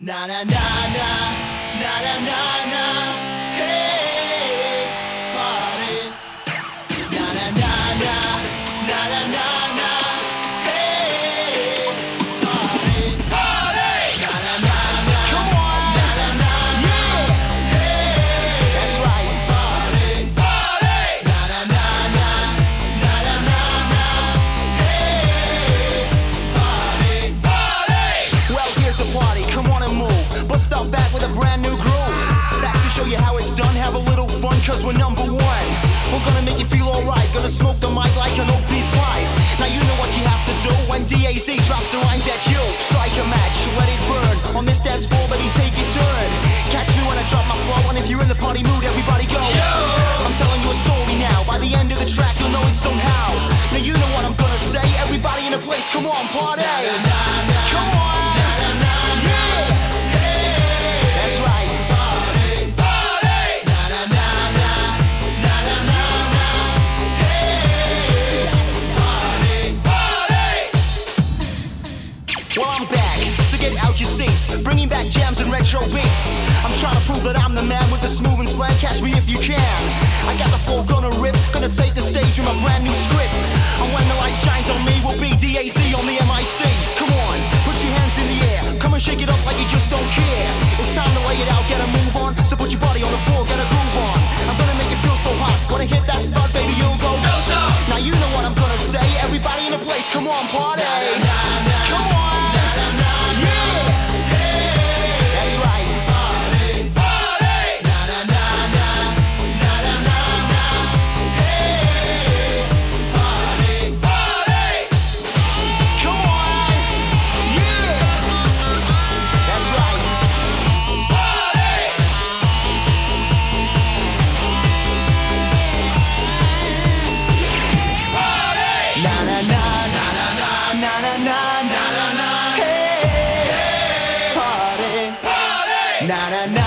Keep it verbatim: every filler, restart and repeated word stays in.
Na na na na, na na na na, hey, party. Na na na na, na na na na, hey, party. Party. Na na na na, come on. Na na na na, hey, that's right. Party. Party. Na na na na, na na na na, hey, party. Party. Well, here's a party. Come on and move. Bust up back with a brand new groove. Back to show you how it's done. Have a little fun, cause we're number one. We're gonna make you feel alright. Gonna smoke the mic like an old piece pipe. Now you know what you have to do when D A Z drops the rhymes at you. Strike a match, let it burn. On this dance floor, baby, take your turn. Catch me when I drop my flow. And if you're in the party mood, everybody go. Yo! I'm telling you a story now. By the end of the track, you'll know it somehow. Now you know what I'm gonna say. Everybody in the place, come on, party. Come on. Well, I'm back, so get out your seats. Bringing back jams and retro beats. I'm trying to prove that I'm the man with the smooth and slam. Catch me if you can. I got the flow, gonna rip. Gonna take the stage with my brand new script. And when the light shines on me, we'll be D A Z on the M I C. Come on, put your hands in the air. Come and shake it up like you just don't care. It's time to lay it out, get a move on. So put your body on the floor, get a groove on. I'm gonna make it feel so hot. When I hit that spot, baby, you'll go. No, stop. Now you know what I'm gonna say. Everybody in the place, come on, party. Come on. Na na na